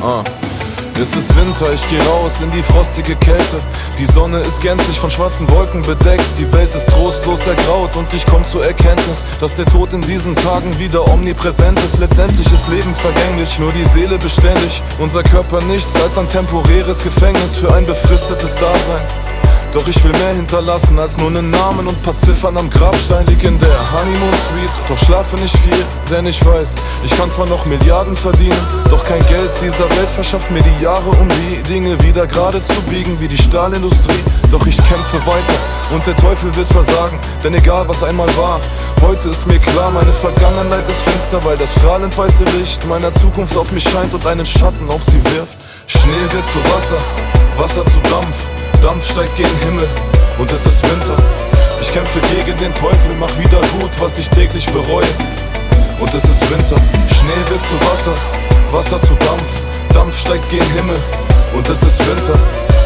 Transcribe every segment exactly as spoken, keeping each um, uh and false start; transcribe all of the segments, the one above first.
Ah. Es ist Winter, ich geh raus in die frostige Kälte. Die Sonne ist gänzlich von schwarzen Wolken bedeckt. Die Welt ist trostlos ergraut und ich komm zur Erkenntnis, dass der Tod in diesen Tagen wieder omnipräsent ist. Letztendlich ist Leben vergänglich, nur die Seele beständig. Unser Körper nichts als ein temporäres Gefängnis für ein befristetes Dasein. Doch ich will mehr hinterlassen als nur nen Namen und paar Ziffern am Grabstein. Lieg in der Honeymoon Suite, doch schlafe nicht viel, denn ich weiß, ich kann zwar noch Milliarden verdienen, doch kein Geld dieser Welt verschafft mir die Jahre, um die Dinge wieder gerade zu biegen, wie die Stahlindustrie. Doch ich kämpfe weiter und der Teufel wird versagen, denn egal was einmal war, heute ist mir klar, meine Vergangenheit ist finster, weil das strahlend weiße Licht meiner Zukunft auf mich scheint und einen Schatten auf sie wirft. Schnee wird zu Wasser, Wasser zu Dampf, Dampf steigt gen Himmel und es ist Winter. Ich kämpfe gegen den Teufel, mach wieder gut, was ich täglich bereue. Und es ist Winter. Schnee wird zu Wasser, Wasser zu Dampf, Dampf steigt gen Himmel und es ist Winter.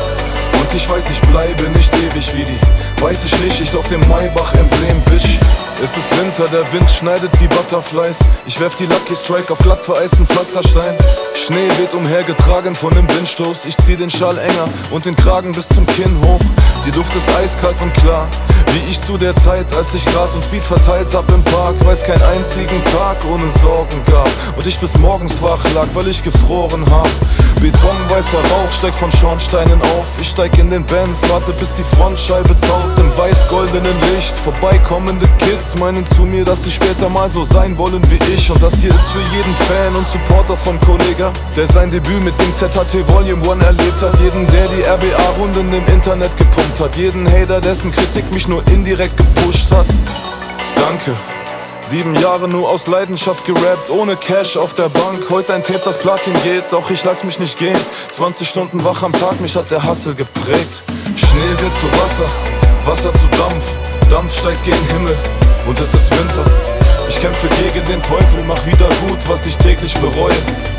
Und ich weiß, ich bleibe nicht ewig wie die weiße Schneeschicht auf dem Maybach-Emblem, Bitch. Es ist Winter, der Wind schneidet wie Butterflies. Ich werf die Lucky Strike auf glatt vereisten Pflasterstein. Schnee wird umhergetragen von dem Windstoß. Ich zieh den Schal enger und den Kragen bis zum Kinn hoch. Die Luft ist eiskalt und klar, wie ich zu der Zeit, als ich Gras und Speed verteilt hab im Park, weil's keinen einzigen Tag ohne Sorgen gab und ich bis morgens wach lag, weil ich gefroren hab. Betonweißer Rauch steigt von Schornsteinen auf. Ich steig in den Benz, warte bis die Frontscheibe taut. Im weiß-goldenen Licht vorbeikommende Kids meinen zu mir, dass sie später mal so sein wollen wie ich. Und das hier ist für jeden Fan und Supporter von Kollega, der sein Debüt mit dem Z H T Volume eins erlebt hat. Jeden, der die R B A-Runden im Internet gepumpt hat. Jeden Hater, dessen Kritik mich nur indirekt gepusht hat. Danke. Sieben Jahre nur aus Leidenschaft gerappt, ohne Cash auf der Bank. Heute ein Tape, das Platin geht, doch ich lass mich nicht gehen. zwanzig Stunden wach am Tag, mich hat der Hustle geprägt. Schnee wird zu Wasser, Wasser zu Dampf, Dampf steigt gen Himmel und es ist Winter. Ich kämpfe gegen den Teufel, mach wieder gut, was ich täglich bereue.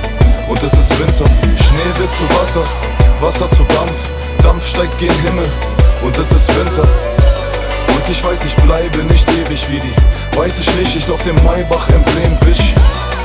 Und es ist Winter. Schnee wird zu Wasser, Wasser zu Dampf, Dampf steigt gen Himmel und es ist Winter. Und ich weiß, ich bleibe nicht ewig wie die weiße Schneeschicht auf dem Maybach-Emblem, Bitch.